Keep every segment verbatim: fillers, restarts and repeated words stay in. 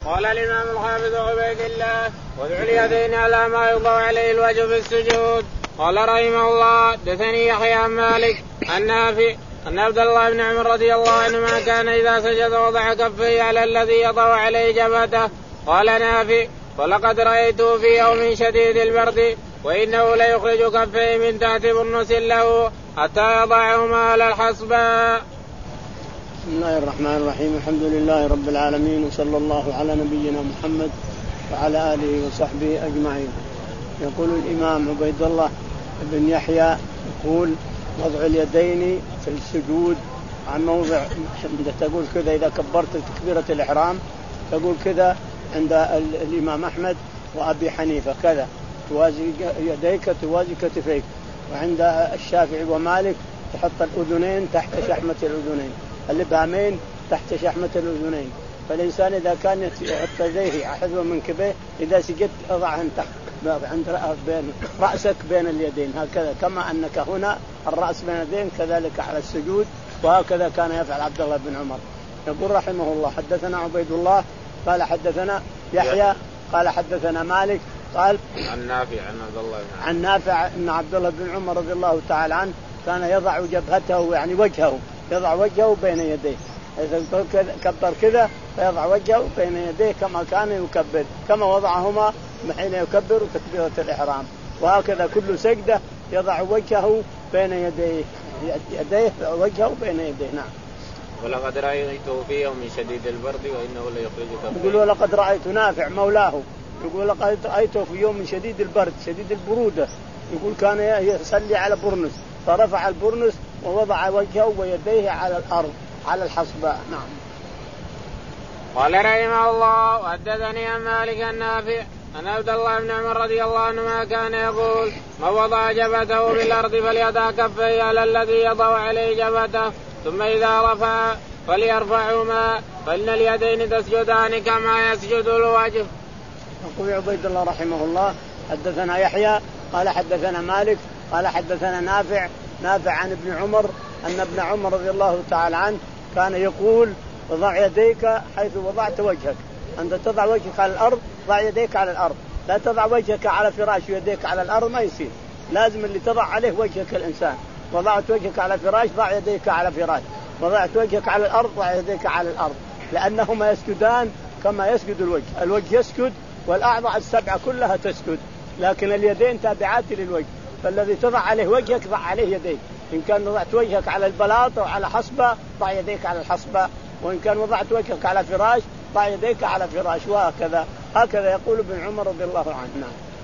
قال الإمام الحافظ عبيد الله وضع اليدين على ما يوضع عليه الوجه في السجود. قال رحمه الله حدثني يحيى عن مالك عن نافع أن عبد الله بن عمر رضي الله عنهما كان إذا سجد وضع كفيه على الذي يضع عليه جبهته. قال نافع ولقد رأيته في يوم شديد البرد وإنه ليخرج كفيه من تحت برنس له حتى يضعهما على الحصباء. بسم الله الرحمن الرحيم. الحمد لله رب العالمين وصلى الله على نبينا محمد وعلى آله وصحبه أجمعين. يقول الإمام عبيد الله بن يحيى يقول وضع اليدين في السجود عن موضع تقول كذا إذا كبرت تكبيرة الإحرام تقول كذا عند الإمام أحمد وأبي حنيفة كذا توازي يديك توازي كتفيك. وعند الشافعي ومالك تحط الأذنين تحت شحمة الأذنين الإبهامين تحت شحمة الأذنين. فالإنسان إذا كان يحط يديه حذو منكبيه إذا سجدت أضعهن تحت عند بين رأسك بين اليدين هكذا كما أنك هنا الرأس بين اليدين كذلك على السجود. وهكذا كان يفعل عبد الله بن عمر. يقول رحمه الله حدثنا عبيد الله قال حدثنا يحيى قال حدثنا مالك قال عن نافع عن عبد الله عن نافع أن عبد الله بن عمر رضي الله تعالى عنه كان يضع جبهته يعني وجهه يضع وجهه بين يديه. إذا كبر كذا فيضع وجهه بين يديه كما كان يكبر كما وضعهما حين يكبر تكبيرة الإحرام. وهكذا كل سجدة يضع وجهه بين يديه يديه وجهه بين يديه. نعم. ولقد رأيته في يوم شديد البرد وإنه ليخرج كفيه. يقول ولقد رأيت نافع مولاه يقول لقد رأيته في يوم شديد البرد شديد البرودة. يقول كان يصلي على برنس فرفع البرنس ووضع وجهه ويديه على الأرض على الحصباء. نعم. قال رحمه الله وحدثني عن مالك النافع أن عبد الله بن عمر رضي الله عنهما كان يقول من وضع جبهته بالأرض فليضع كفيه على الذي يضع عليه جبهته ثم إذا رفع فليرفعهما فإن اليدين تسجدان كما يسجد الوجه. يقول عبيد الله رحمه الله حدثنا يحيى قال حدثنا مالك قال حدثنا نافع نافع عن ابن عمر أن ابن عمر رضي الله تعالى عنه كان يقول وضع يديك حيث وضعت وجهك. أنت تضع وجهك على الأرض ضع يديك على الأرض لا تضع وجهك على فراش ويديك على الأرض ما يصير. لازم اللي تضع عليه وجهك الإنسان. وضعت وجهك على فراش ضع يديك على فراش وضعت وجهك على الأرض ضع يديك على الأرض لأنهما يسجدان كما يسجد الوجه. الوجه يسجد والأعضاء السبعة كلها تسجد لكن اليدين تابعات للوجه. فالذي تضع عليه وجهك ضع عليه يديك. إن كان وضعت وجهك على البلاط أو على حصبة ضع يديك على الحصبة. وإن كان وضعت وجهك على فراش ضع يديك على فراش. وهكذا هكذا يقول ابن عمر رضي الله عنه.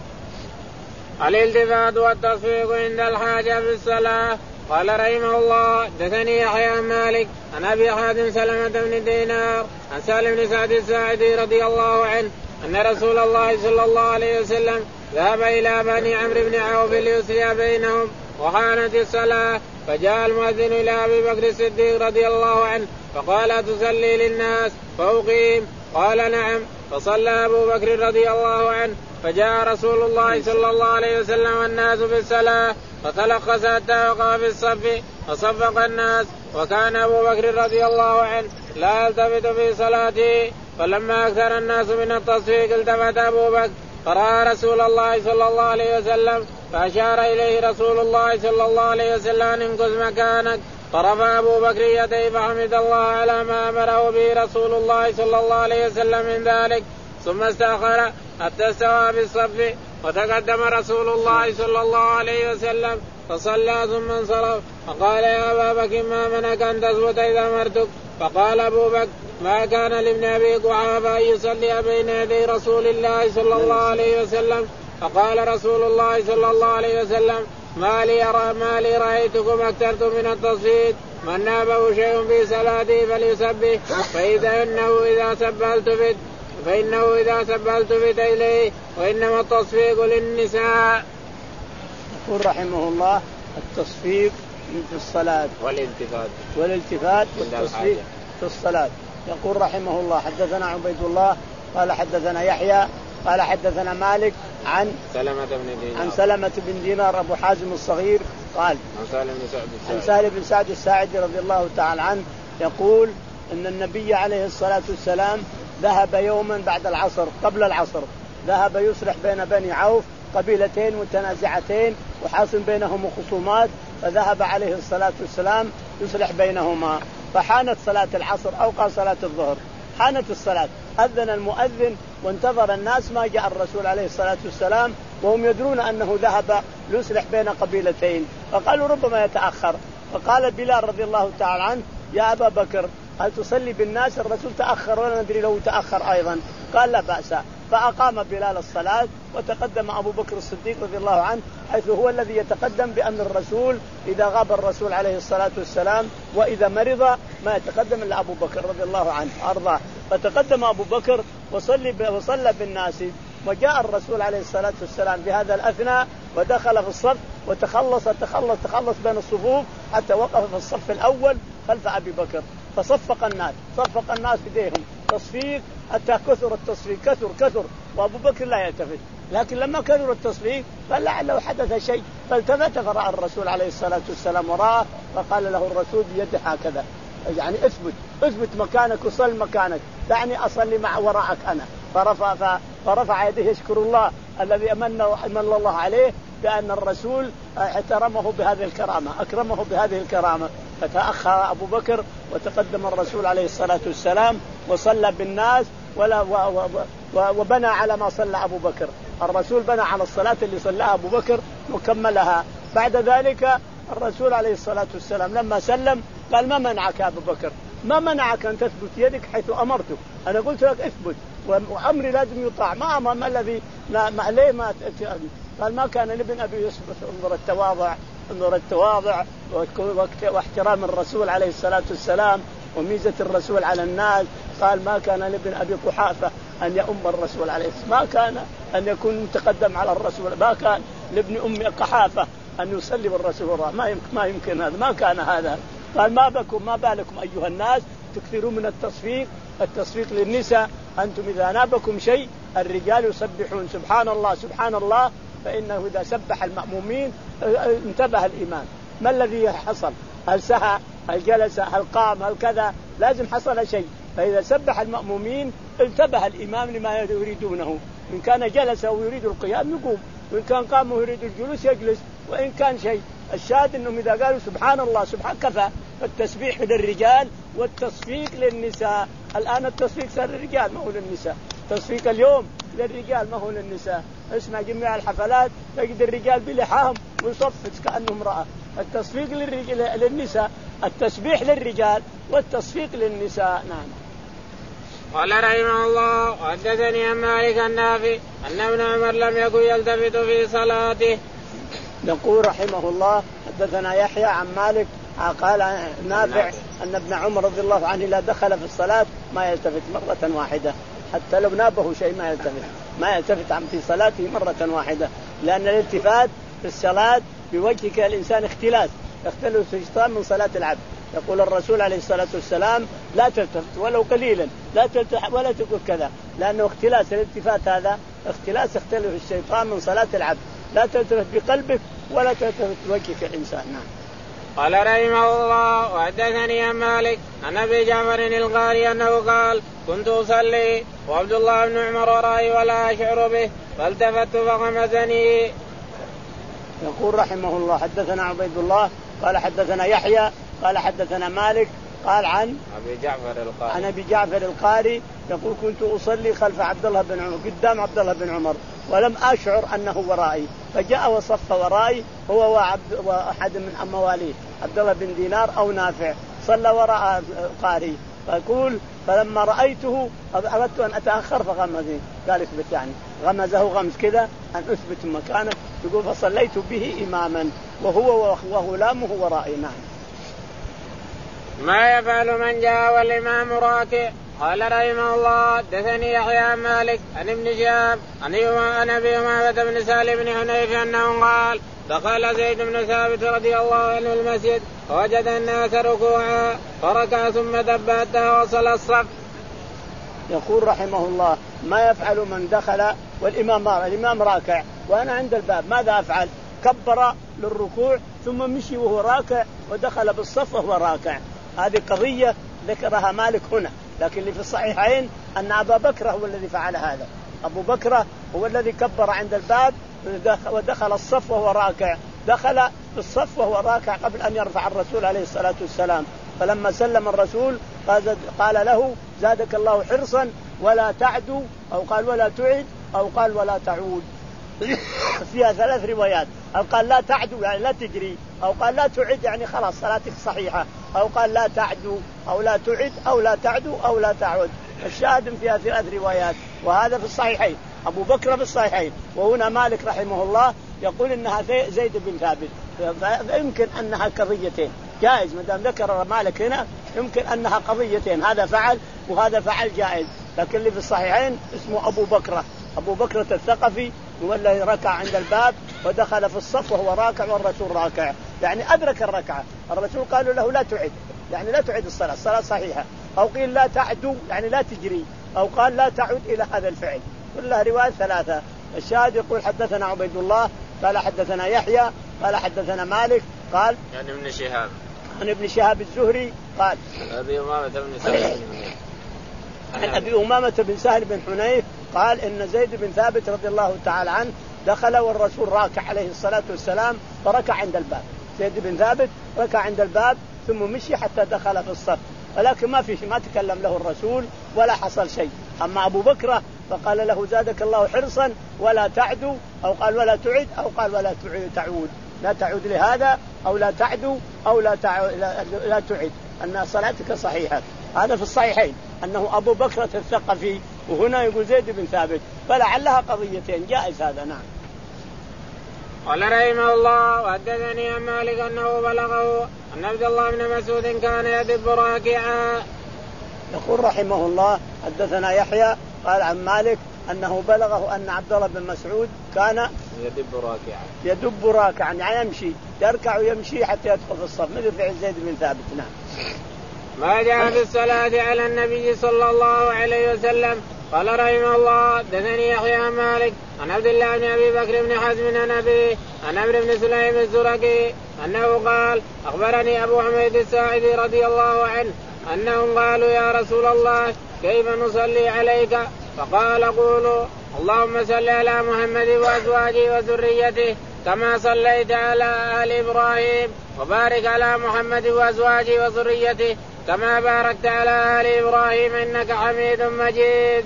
الالتفات والتصفيق عند الحاجة في الصلاة. قال رحمه الله حدثني يحيى عن مالك عن أبي حاتم سلمة بن دينار عن سالم بن سعد الساعدي رضي الله عنه أن رسول الله صلى الله عليه وسلم ذهب إلى بني عمرو بن عوف ليسري بينهم وحانت الصلاة فجاء المؤذن إلى أبي بكر الصديق رضي الله عنه فقال تصلي للناس فأقيم؟ قال نعم. فصلى أبو بكر رضي الله عنه فجاء رسول الله صلى الله عليه وسلم والناس في الصلاة فتلخص حتى وقع في الصف فصفق الناس. وكان أبو بكر رضي الله عنه لا يلتفت في صلاته. فلما أكثر الناس من التصفيق التفت أبو بكر فرأى رسول الله صلى الله عليه وسلم فأشار إليه رسول الله صلى الله عليه وسلم أن انقذ مكانك. فرفع أبو بكر يديه فحمد الله على ما أمره به رسول الله صلى الله عليه وسلم من ذلك ثم استأخر حتى استوى بالصف وتقدم رسول الله صلى الله عليه وسلم فصلى ثم انصرف فقال يا أبا بكر ما منعك أن تثبت إذا أمرتك؟ فقال أبو بكر ما كان لابن أبي قحافة أن يصلي بين يدي رسول الله صلى الله عليه وسلم. فقال رسول الله صلى الله عليه وسلم ما لي, ما لي رأيتكم أكثرتم من التصفيق من نابه شيء في صلاته فليسبه فإذا إنه إذا سبه التفت فإنه إذا سبه التفت إليه وإنما التصفيق للنساء. يقول رحمه الله التصفيق في الصلاة والالتفات والالتفات والتصفيق في الصلاة. يقول رحمه الله حدثنا عبيد الله قال حدثنا يحيى قال حدثنا مالك عن سلمة بن دينار عن سلمة بن دينار أبو حازم الصغير قال عن سالم بن سعد عن سالم بن سعد الساعدي رضي الله تعالى عنه يقول أن النبي عليه الصلاة والسلام ذهب يوما بعد العصر قبل العصر، ذهب يصلح بين بني عوف قبيلتين متنازعتين وحاصل بينهم خصومات، فذهب عليه الصلاة والسلام يصلح بينهما. فحانت صلاة العصر أو قال صلاة الظهر، حانت الصلاة، أذن المؤذن وانتظر الناس، ما جاء الرسول عليه الصلاة والسلام وهم يدرون أنه ذهب يصلح بين قبيلتين، فقالوا ربما يتأخر. فقال بلال رضي الله تعالى عنه يا أبا بكر هل تصلي بالناس؟ الرسول تأخر ولا ندري لو تأخر أيضا. قال لا بأس، فأقام بلال الصلاة وتقدم أبو بكر الصديق رضي الله عنه، حيث هو الذي يتقدم بأمر الرسول إذا غاب الرسول عليه الصلاة والسلام، وإذا مرض ما يتقدم إلا أبو بكر رضي الله عنه أرضاه. فتقدم أبو بكر وصلي وصلى بالناس، وجاء الرسول عليه الصلاة والسلام بهذا الأثناء ودخل في الصف وتخلص تخلص تخلص بين الصفوف حتى وقف في الصف الأول خلف أبي بكر، فصفق الناس صفق الناس بديهم تصفيق حتى كثر التصفيق، كثر كثر وأبو بكر لا يلتفت. لكن لما كثر التصفيق قال لعله حدث شيء، فالتفت فرأى الرسول عليه الصلاة والسلام وراءه، فقال له الرسول بيده هكذا يعني اثبت اثبت مكانك وصل مكانك، دعني أصلي مع وراءك أنا. فرفع فرفع يده يشكر الله الذي أمن أمن الله عليه بأن الرسول احترمه بهذه الكرامة، أكرمه بهذه الكرامة. فتأخر أبو بكر وتقدم الرسول عليه الصلاة والسلام وصلى بالناس ولا و و وبنى على ما صلى أبو بكر. الرسول بنى على الصلاة اللي صلاها أبو بكر وكملها. بعد ذلك الرسول عليه الصلاة والسلام لما سلم قال ما منعك يا أبو بكر؟ ما منعك أن تثبت يدك حيث أمرتك؟ أنا قلت لك اثبت وأمري لازم يطاع، ما أمر الذي لا ما ليه ما قال ما كان لابن أبي يوسف. انظر التواضع، انظر التواضع واحترام الرسول عليه الصلاة والسلام وميزة الرسول على الناس. قال ما كان لابن أبي قحافة أن يؤم الرسول عليه الصلاة، ما كان أن يكون متقدم على الرسول، ما كان لابن أم قحافة أن يصلي بالرسول، ما يمكن ما يمكن هذا، ما كان هذا. قال ما بكم ما بالكم أيها الناس تكثرون من التصفيق، التصفيق للنساء، أنتم إذا نابكم شيء الرجال يسبحون سبحان الله سبحان الله، فإنه إذا سبح المأمومين انتبه الإمام. ما الذي حصل؟ هل سهى؟ هل جلس؟ هل قام؟ هل كذا؟ لازم حصل شيء. فإذا سبح المأمومين انتبه الإمام لما يريدونه، إن كان جلس ويريد القيام يقوم، وإن كان قام ويريد الجلوس يجلس، وإن كان شيء. الشاهد أنهم إذا قالوا سبحان الله سبحان كفى. التسبيح للرجال والتصفيق للنساء. الآن التصفيق صار للرجال ما هو للنساء، تصفيق اليوم للرجال ما هو للنساء. اسمع جميع الحفلات تجد الرجال بلحاهم ويصفق كأنه امرأة. التصفيق للرجال للنساء، التسبيح للرجال والتصفيق للنساء. نعم. قال رحمه الله حدثني عن مالك النافع أن ابن عمر لم يكن يلتفت في صلاته. يقول رحمه الله حدثنا يحيى عن مالك قال نافع أن ابن عمر رضي الله عنه لا دخل في الصلاة ما يلتفت مرة واحدة، حتى لو نابه شيء ما يلتفت ما يلتفت عن في صلاته مرة واحدة، لأن الالتفات في الصلاة بوجهك الإنسان اختلاس، يختلس الشيطان من صلاة العبد. يقول الرسول عليه الصلاة والسلام لا تلتفت ولو قليلا، لا تلتفت ولا تقول كذا، لأنه اختلاس الالتفات هذا اختلاس يختلف الشيطان من صلاة العبد. لا تلتفت بقلبك ولا تلتفت بوجهك الإنسان. نعم. قال رحمه الله وحدثني عن مالك عن أبي جعفر القاري أنه قال كنت أصلي وعبد الله بن عمر ورائي ولا أشعر به فالتفت فغمزني. يقول رحمه الله حدثنا عبيد الله قال حدثنا يحيى قال حدثنا مالك قال عن أبي جعفر القاري عن أبي جعفر القاري يقول كنت أصلي خلف عبد الله بن عمر قدام عبد الله بن عمر ولم أشعر أنه ورائي، فجاء وصف ورائي هو وعبد وأحد من مواليه عبد الله بن دينار أو نافع صلى وراء القاري. فيقول فلما رأيته أردت أن أتأخر فغمزني، قال اثبت يعني غمزه غمز كذا أن أثبت مكانه. يقول فصليت به إماما وهو وغلامه ورائي. نعم. ما يفعل من جاء والإمام راكع؟ قال رحمه الله حدثني يحيى عن مالك عن ابن شهاب عن أبي أمامة بن سالم بن حنيف أنه قال دخل زيد بن ثابت رضي الله عنه المسجد فوجد الناس ركوعا فركع ثم دب حتى وصل الصف. يقول رحمه الله ما يفعل من دخل والإمام الإمام راكع وأنا عند الباب ماذا أفعل؟ كبر للركوع ثم مشي وهو راكع ودخل بالصف وهو راكع. هذه قضية ذكرها مالك هنا لكن اللي في الصحيحين أن أبا بكر هو الذي فعل هذا. أبو بكر هو الذي كبر عند الباب ودخل الصف وهو راكع، دخل في الصف وهو راكع قبل أن يرفع الرسول عليه الصلاة والسلام. فلما سلم الرسول قال له زادك الله حرصا ولا تعدو، أو قال ولا تعد، أو قال ولا تعود. فيها ثلاث روايات، أو قال لا تعدو يعني لا تجري، أو قال لا تعد يعني خلاص صلاتك صحيحة، أو قال لا تعدو أو لا تعد أو لا تعدو أو لا تعود. الشاهد فيها ثلاث روايات، وهذا في الصحيحين. أبو بكر في الصحيحين. وهنا مالك رحمه الله يقول إنها زيد بن ثابت، فيمكن أنها قضيتين، جائز ما دام ذكر مالك هنا يمكن أنها قضيتين، هذا فعل وهذا فعل جائز. لكن اللي في الصحيحين اسمه أبو بكر، أبو بكر الثقفي هو الذي ركع عند الباب ودخل في الصف وهو راكع والرسول راكع، يعني أدرك الركعة. الرسول قالوا له لا تعد، يعني لا تعد الصلاة، الصلاة صحيحة. أو قيل لا تعدو يعني لا تجري، أو قال لا تعد إلى هذا الفعل. كلها رواية ثلاثة. الشاهد يقول حدثنا عبيد الله قال حدثنا يحيى قال حدثنا مالك قال يعني ابن شهاب عن ابن شهاب الزهري قال أبي أمامة بن سهل عن أبي أمامة بن سهل بن حنيف قال إن زيد بن ثابت رضي الله تعالى عنه دخل والرسول راكع عليه الصلاة والسلام، فركع عند الباب. زيد بن ثابت ركع عند الباب ثم مشي حتى دخل في الصف، ولكن ما في شيء، ما تكلم له الرسول ولا حصل شيء. أما أبو بكر فقال له زادك الله حرصا ولا تعدو، أو قال ولا تعد، أو قال ولا تعود، لا تعود لهذا أو لا تعدو أو لا تعد، لا تعد، أن صلاتك صحيحة. هذا في الصحيحين أنه أبو بكر الثقفي، وهنا يقول زيد بن ثابت، فلعلها قضيتين، جائز هذا. نعم. قال رحمه الله وحدثني عن مالك أنه بلغه أن عبد الله بن مسعود كان يدب راكعا. يقول رحمه الله حدثنا يحيى قال عن مالك أنه بلغه أن عبد الله بن مسعود كان يدب راكعا يدب راكعا يعني يمشي، يركع ويمشي حتى يدخل في الصف، مثل فعل زيد بن ثابت. نعم. ما جاء في الصلاة على النبي صلى الله عليه وسلم. قال رحمه الله دثني يحيى عن مالك عن عبد الله بن أبي بكر بن حزم عن أبيه عن عمرو بن سليم الزرقي أنه قال أخبرني أبو حميد الساعدي رضي الله عنه أنهم قالوا يا رسول الله كيف نصلي عليك؟ فقال قولوا اللهم صل على محمد وأزواجه وذريته كما صليت على آل إبراهيم وبارك على محمد وأزواجه وذريته كما باركت على آل إبراهيم إنك حميد مجيد.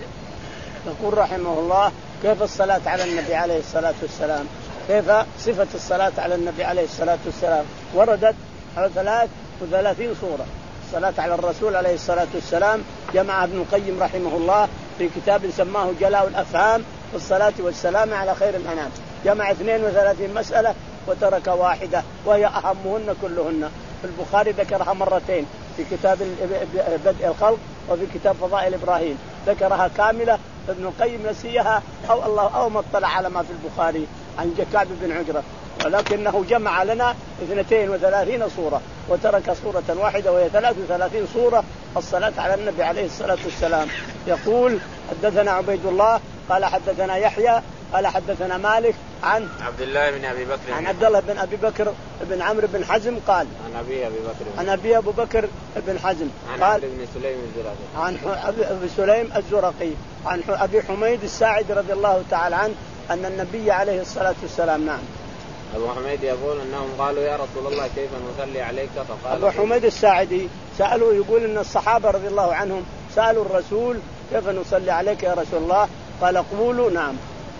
يقول رحمه الله كيف الصلاة على النبي عليه الصلاة والسلام، كيف صفة الصلاة على النبي عليه الصلاة والسلام. وردت على ثلاث وثلاثين صورة الصلاة على الرسول عليه الصلاة والسلام، جمع ابن القيم رحمه الله في كتاب سماه جلاء الأفهام في الصلاة والسلام على خير الأنام، جمع اثنين وثلاثين مسألة وترك واحدة وهي أهمهن كلهن. في البخاري ذكرها مرتين في كتاب بدء الخلق وفي كتاب فضائل إبراهيم، ذكرها كاملة. ابن القيم نسيها أو الله أو ما اطلع على ما في البخاري عن كعب بن عجرة، ولكنه جمع لنا اثنتين وثلاثين صورة وترك صورة واحدة وهي ثلاث وثلاثين صورة الصلاة على النبي عليه الصلاة والسلام. يقول حدثنا عبيد الله قال حدثنا يحيى قال حدثنا مالك عن عبد الله بن أبي بكر عن عبد الله بن أبي بكر بن عمرو بن حزم قال عن أبي أبي بكر عن أبي أبو بكر بن حزم عن قال ابن سليم الزرقي عن أبي سليم الزرقي عن أبي حميد الساعدي رضي الله تعالى عنه أن النبي عليه الصلاة والسلام. نعم. أبو حميد يقول أنهم قالوا يا رسول الله كيف نصلي عليك؟ فقال أبو حميد الساعدي سألوا، يقول إن الصحابة رضي الله عنهم سألوا الرسول كيف نصلي عليك يا رسول الله؟ قال قولوا نعم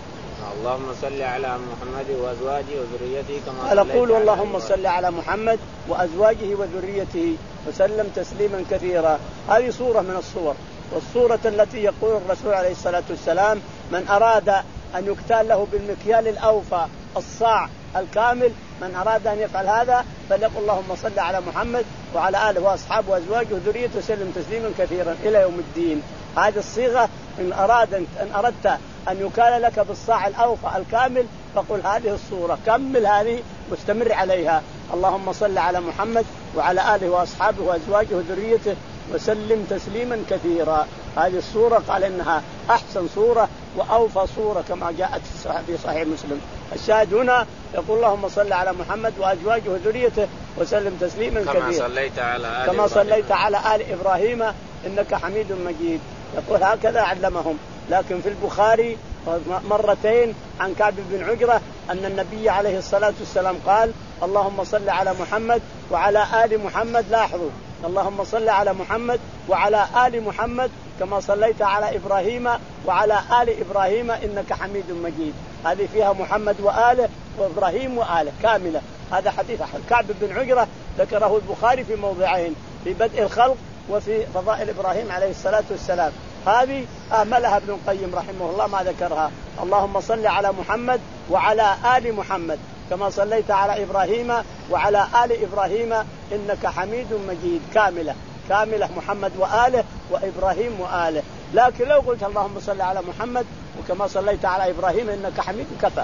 اللهم صل على محمد وأزواجه وذريته كما قال قولوا اللهم صل على محمد وأزواجه وذريته وسلم تسليما كثيرا. هذه صورة من الصور. والصورة التي يقول الرسول عليه الصلاة والسلام من أراد أن يكتال له بالمكيال الأوفى الصاع الكامل، من أراد أن يفعل هذا فليقل اللهم صل على محمد وعلى آله وأصحابه وأزواجه وذريته وسلم تسليما كثيرا إلى يوم الدين. هذه الصيغة إن أراد أن أردت أن يكال لك بالصاع الأوفى الكامل فقل هذه الصورة، كمل هذه واستمر عليها. اللهم صل على محمد وعلى آله وأصحابه وأزواجه وذريته وسلم تسليما كثيرا. هذه الصورة قال إنها أحسن صورة وأوفى صورة كما جاءت في صحيح مسلم. الشاهد هنا يقول اللهم صل على محمد وأزواجه وذريته وسلم تسليما كما كثيرا صليت على آل كما صليت على آل إبراهيم إنك حميد مجيد. يقول هكذا علمهم. لكن في البخاري مرتين عن كعب بن عجرة أن النبي عليه الصلاة والسلام قال اللهم صل على محمد وعلى آل محمد. لاحظوا اللهم صل على محمد وعلى آل محمد كما صليت على إبراهيم وعلى آل إبراهيم إنك حميد مجيد. هذه فيها محمد وآله وإبراهيم وآله كاملة. هذا حديث كعب بن عجرة ذكره البخاري في موضعين، في بدء الخلق وفي فضائل إبراهيم عليه الصلاة والسلام. هذه أهملها ابن القيم رحمه الله ما ذكرها. اللهم صل على محمد وعلى آل محمد كما صليت على إبراهيم وعلى آل إبراهيم إنك حميد مجيد. كاملة كاملة محمد وآله وإبراهيم وآله. لكن لو قلت اللهم صل على محمد وكما صليت على إبراهيم إنك حميد كفى.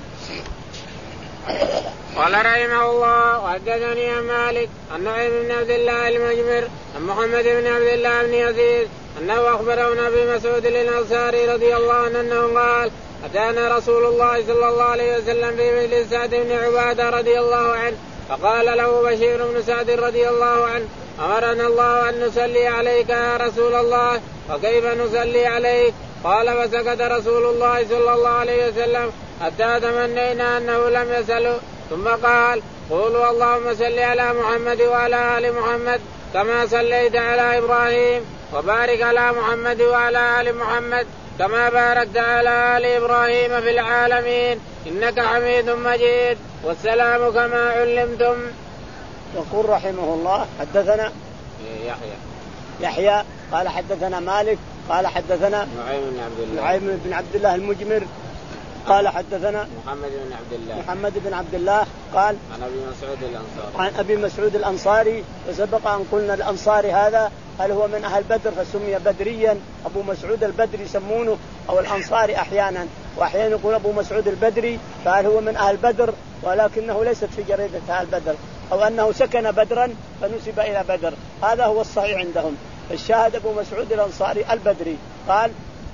قال رحمه الله وحدثني عن مالك عن نعيم بن عبد الله المجمر عن محمد بن عبد الله بن يزيد أنه أخبره أبي مسعود الأنصاري رضي الله عنه أنه قال أتانا رسول الله صلى الله عليه وسلم في مجلس سعد بن عبادة رضي الله عنه فقال له بشير بن سعد رضي الله عنه أمرنا الله أن نصلي عليك يا رسول الله وكيف نصلي عليك؟ قال فسكت رسول الله صلى الله عليه وسلم حتى تمنينا أنه لم يسأله ثم قال قولوا اللهم صل على محمد وعلى آل محمد كما صليت على إبراهيم وبارك على محمد وعلى آل محمد كما باركت على آل إبراهيم في العالمين إنك حميد مجيد والسلام كما علمتم. يقول رحمه الله حدثنا يحيى يحيى قال حدثنا مالك قال حدثنا نعيم بن عبد الله نعيم بن عبد الله المجمر قال حدثنا محمد بن عبد الله محمد بن عبد الله قال عن أبي مسعود الأنصاري عن أبي مسعود الأنصاري. وسبق أن قلنا الأنصاري هذا هل هو من أهل بدر فسمي بدريا أبو مسعود البدري يسمونه أو الأنصاري أحيانا، وأحيانا يقول أبو مسعود البدري فهل هو من أهل بدر ولكنه ليست في جريدة أهل بدر أو أنه سكن بدرا فنسب إلى بدر. هذا هو الصحيح عندهم. الشاهد أبو مسعود الأنصاري البدري قال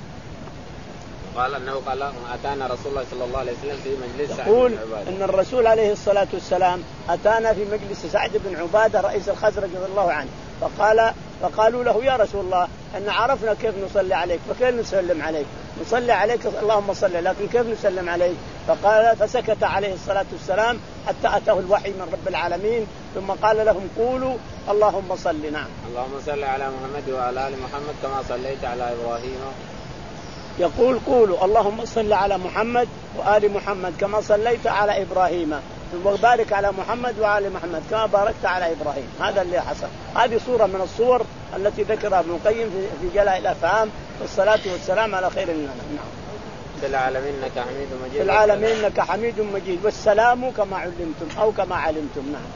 قال أنه قال أتانا رسول الله صلى الله عليه وسلم في مجلس سعد يقول بن عبادة أن الرسول عليه الصلاة والسلام أتانا في مجلس سعد بن عبادة رئيس الخزرج رضي الله عنه فقال فقالوا له يا رسول الله أن عرفنا كيف نصلي عليك فكيف نسلم عليك؟ نصلي عليك اللهم صل لكن كيف نسلم عليك؟ فقال فسكت عليه الصلاة والسلام حتى أتاه الوحي من رب العالمين ثم قال لهم قولوا اللهم صل. نعم اللهم صل على محمد وعلى آل محمد كما صليت على إبراهيم. يقول قولوا اللهم صل على محمد وآل محمد كما صليت على إبراهيم وبارك على محمد وآل محمد كما باركت على إبراهيم. هذا اللي حصل. هذه صورة من الصور التي ذكرها ابن القيم في جلاء الأفهام والصلاة والسلام على خير الناس. نعم في العالمين إنك حميد مجيد في العالمين إنك حميد مجيد والسلام كما علمتم أو كما علمتم. نعم.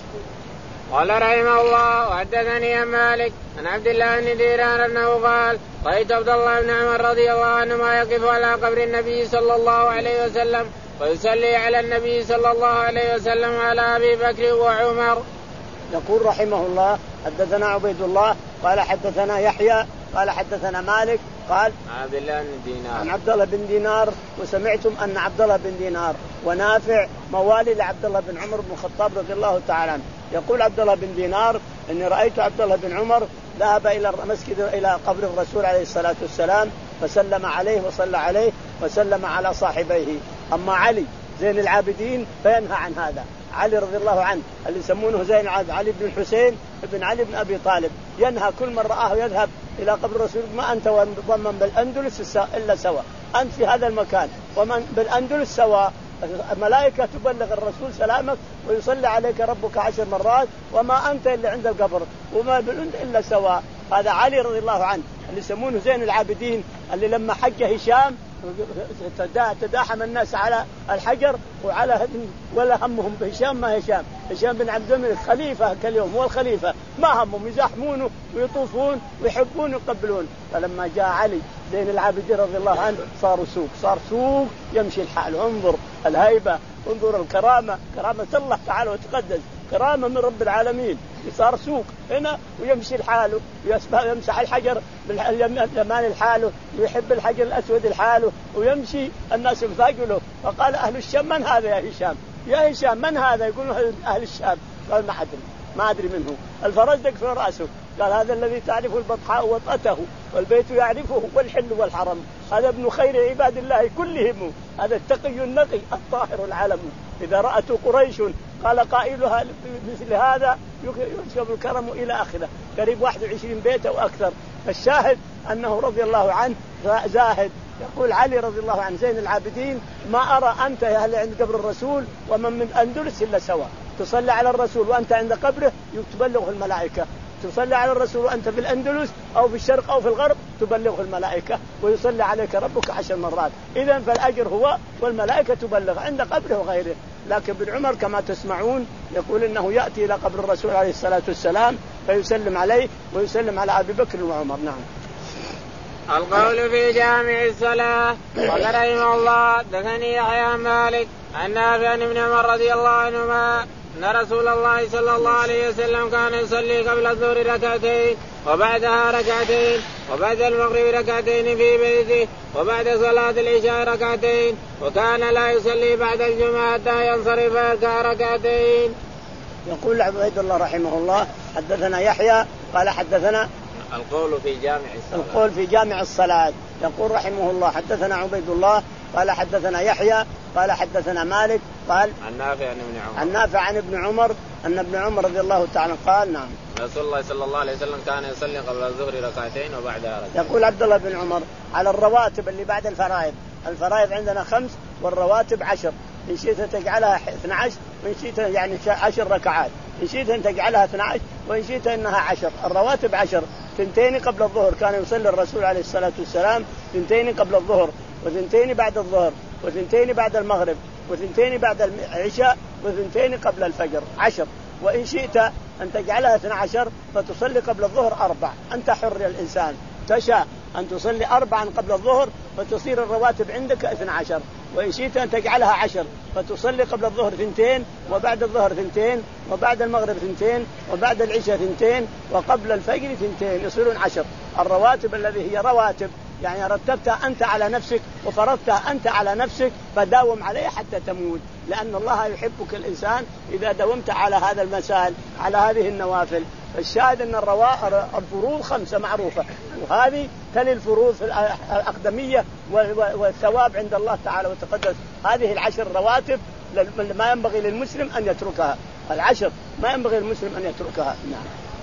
قال رحمه الله وحدثني عن مالك عن عبد الله بن دينار أنه قال رأيت عبد الله بن عمر رضي الله عنهما يقف على قبر النبي صلى الله عليه وسلم ويصلي على النبي صلى الله عليه وسلم على أبي بكر وعمر. يقول رحمه الله حدثنا عبيد الله قال حدثنا يحيى قال حدثنا مالك قال عبد الله بن دينار عن عبد الله بن دينار وسمعتم أن عبد الله بن دينار ونافع موالي لعبد الله بن عمر بن الخطاب رضي الله تعالى عنه. يقول عبد الله بن دينار إني رأيت عبد الله بن عمر ذهب إلى المسجد إلى قبر الرسول عليه الصلاة والسلام فسلم عليه وصلى عليه وسلم على صاحبيه. أما علي زين العابدين فينهى عن هذا. علي رضي الله عنه اللي يسمونه زين العابدين علي بن الحسين ابن علي بن أبي طالب ينهى كل من رآه يذهب إلى قبر الرسول ما أنت ومن بالأندلس إلا سوا. أنت في هذا المكان ومن بالأندلس سوا. الملائكة تبلغ الرسول سلامك ويصلي عليك ربك عشر مرات وما أنت إلا عند القبر وما بالأند إلا سوا. هذا علي رضي الله عنه اللي يسمونه زين العابدين اللي لما حج هشام تداحم الناس على الحجر وعلى هدم ولا همهم بهشام ما هشام هشام بن عبد الملك خليفة كاليوم هو الخليفة ما همهم يزاحمونه ويطوفون ويحبون ويقبلون. فلما جاء علي زين العابدين رضي الله عنه صار سوق صار سوق يمشي الحال. انظر الهيبة انظر الكرامة كرامة الله تعالى وتقدس كرامة من رب العالمين. صار سوق هنا ويمشي الحاله ويمسح الحجر باليمان الحاله ويحب الحجر الأسود الحاله ويمشي الناس يفاجئوا. فقال أهل الشام من هذا يا هشام يا هشام من هذا؟ يقولون أهل الشام. قال ما أدري ما أدري منه. الفرزدق في رأسه قال هذا الذي تعرف البطحاء وطأته والبيت يعرفه والحل والحرم، هذا ابن خير عباد الله كلهم، هذا التقي النقي الطاهر العلم. إذا رأته قريش قال قائلها مثل هذا ينسب الكرم إلى آخره، قريب واحد وعشرين بيت وأكثر. الشاهد أنه رضي الله عنه زاهد. يقول علي رضي الله عنه زين العابدين ما أرى أنت يا أهل عند قبر الرسول ومن من أندلس إلا سوا، تصلي على الرسول وأنت عند قبره تبلغه الملائكة، تصلي على الرسول وأنت في الأندلس أو في الشرق أو في الغرب تبلغه الملائكة ويصلي عليك ربك عشر مرات. إذن فالأجر هو والملائكة تبلغ عند قبره وغيره. لكن ابن عمر كما تسمعون يقول إنه يأتي إلى قبر الرسول عليه الصلاة والسلام فيسلم عليه ويسلم على أبي بكر وعمر. نعم. القول في جامع الصلاة. قال رحمه الله دثني يحيى مالك عن نافع عن ابن عمر رضي الله عنهما أن رسول الله صلى الله عليه وسلم كان يصلي قبل الظهر ركعتين وبعدها ركعتين وبعد المغرب ركعتين في بيته وبعد صلاة العشاء ركعتين، وكان لا يصلي بعد الجمعة حتى ينصرف يركع ركعتين. يقول عبيد الله رحمه الله حدثنا يحيى قال حدثنا القول في جامع الصلاة. القول في جامع الصلاة. يقول رحمه الله حدثنا عبيد الله قال حدثنا يحيى قال حدثنا مالك قال عن نافع عن ابن عمر عن نافع عن ابن عمر أن ابن عمر رضي الله تعالى قال نعم رسول الله صلى الله عليه وسلم كان يصلي قبل الظهر ركعتين وبعدها ركعتين. يقول عبد الله بن عمر على الرواتب اللي بعد الفرائض، الفرائض عندنا خمس والرواتب عشر، إن شئت تجعلها اثنا عشر وإن شئت يعني عشر ركعات، إن شئت أن تجعلها اثنا عشر وإن شئت أنها عشر. الرواتب عشر، ثنتين قبل الظهر كان يصلي الرسول عليه الصلاة والسلام ثنتين قبل الظهر وثنتين بعد الظهر وثنتين بعد المغرب وثنتين بعد العشاء وثنتين قبل الفجر عشر. وإن شئت أن تجعلها اثنا عشر فتصلي قبل الظهر أربع، أنت حر الإنسان تشاء أن تصلي أربعا قبل الظهر فتصير الرواتب عندك اثنا عشر. وإن شئت أن تجعلها عشر فتصلي قبل الظهر ثنتين وبعد الظهر ثنتين وبعد المغرب ثنتين وبعد العشاء ثنتين وقبل الفجر ثنتين، يصيرون عشر. الرواتب الذي هي رواتب يعني رتبتها أنت على نفسك وفرضتها أنت على نفسك فداوم عليها حتى تموت، لأن الله يحبك الإنسان إذا داومت على هذا المسائل على هذه النوافل. الشاهد أن الفروض خمسة معروفة، وهذه تلي الفروض الأقدمية والثواب عند الله تعالى وتقدس. هذه العشر رواتب ما ينبغي للمسلم أن يتركها، العشر ما ينبغي للمسلم أن يتركها. نعم.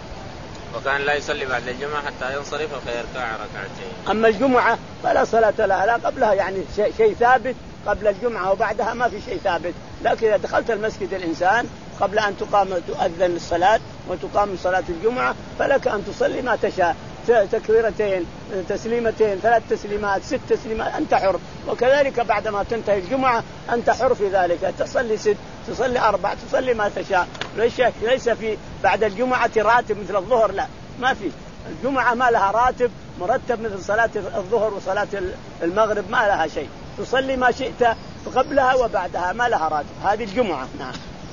وكان لا يصلي بعد الجمعة حتى ينصرف فيركع ركعتين. أما الجمعة فلا صلاة لها، لا قبلها يعني شيء, شيء ثابت، قبل الجمعة وبعدها ما في شيء ثابت. لكن إذا دخلت المسجد الإنسان قبل أن تقام تؤذن الصلاة وتقام صلاة الجمعة فلك أن تصلي ما تشاء، تكبيرتين تسليمتين ثلاث تسليمات ست تسليمات أنت حر. وكذلك بعدما تنتهي الجمعة أنت حر في ذلك، تصلي ست تصلي أربع تصلي ما تشاء. ليس في بعد الجمعة راتب مثل الظهر، لا ما في. الجمعة ما لها راتب مرتب مثل صلاة الظهر وصلاة المغرب، ما لها شيء، تصلي ما شئت قبلها وبعدها ما لها راتب. هذه الجمعة. نعم.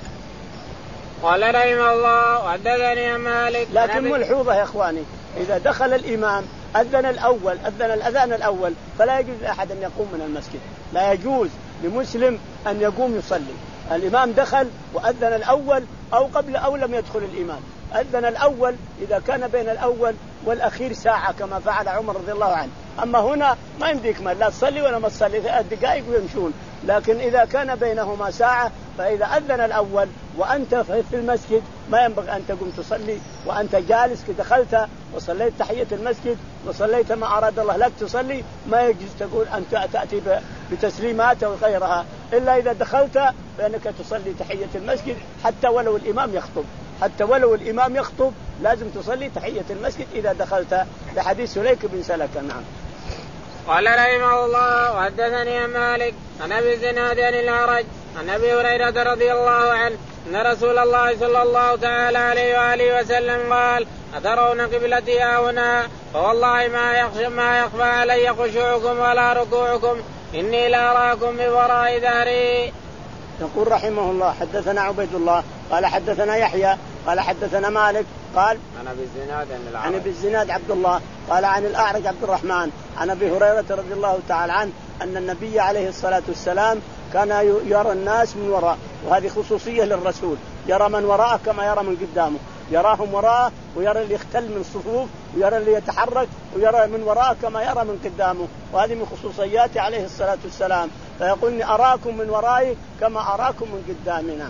قال رحمه الله وحدثني مالك. لكن ملحوظة يا إخواني، إذا دخل الإمام أذن الأول أذن الأذان الأول فلا يجوز لأحد أن يقوم من المسجد، لا يجوز لمسلم أن يقوم يصلي. الإمام دخل وأذن الأول أو قبل أو لم يدخل الإمام، أذن الأول إذا كان بين الأول والأخير ساعة كما فعل عمر رضي الله عنه. أما هنا ما يمديك ما لا تصلي ولا ما تصلي، ثلاث دقائق ويمشون. لكن إذا كان بينهما ساعة فإذا أذن الأول وأنت في المسجد ما ينبغي أن تقوم تصلي وأنت جالس دخلت وصليت تحية المسجد وصليت ما أراد الله لك تصلي، ما يجوز تقول أن تأتي بتسليمات وغيرها إلا إذا دخلت فإنك تصلي تحية المسجد حتى ولو الإمام يخطب، حتى ولو الإمام يخطب لازم تصلي تحية المسجد إذا دخلت، لحديث سليك بن سلكة. نعم. قال رحمه الله وحدثني مالك عن أبي الزناد عن الأعرج عن أبي هريرة رضي الله عنه أن رسول الله صلى الله تعالى عليه وآله وسلم قال أترون قبلتي هنا فوالله ما يخشى ما يخفى علي خشوعكم ولا ركوعكم إني لا أراكم بوراء ظهري. يقول رحمه الله حدثنا عبيد الله قال حدثنا يحيى قال حدثنا مالك قال عن أبي الزناد عن أبي الزناد عبد الله قال عن الأعرج عبد الرحمن عن أبي هريرة رضي الله تعالى عنه أن النبي عليه الصلاة والسلام كان يرى الناس من وراء، وهذه خصوصية للرسول يرى من وراءه كما يرى من قدامه، يراهم وراءه ويرى اللي يختل من الصفوف ويرى اللي يتحرك ويرى من وراءه كما يرى من قدامه، وهذه من خصوصياته عليه الصلاة والسلام. فيقول إني أراكم من ورائي كما أراكم من قدامنا.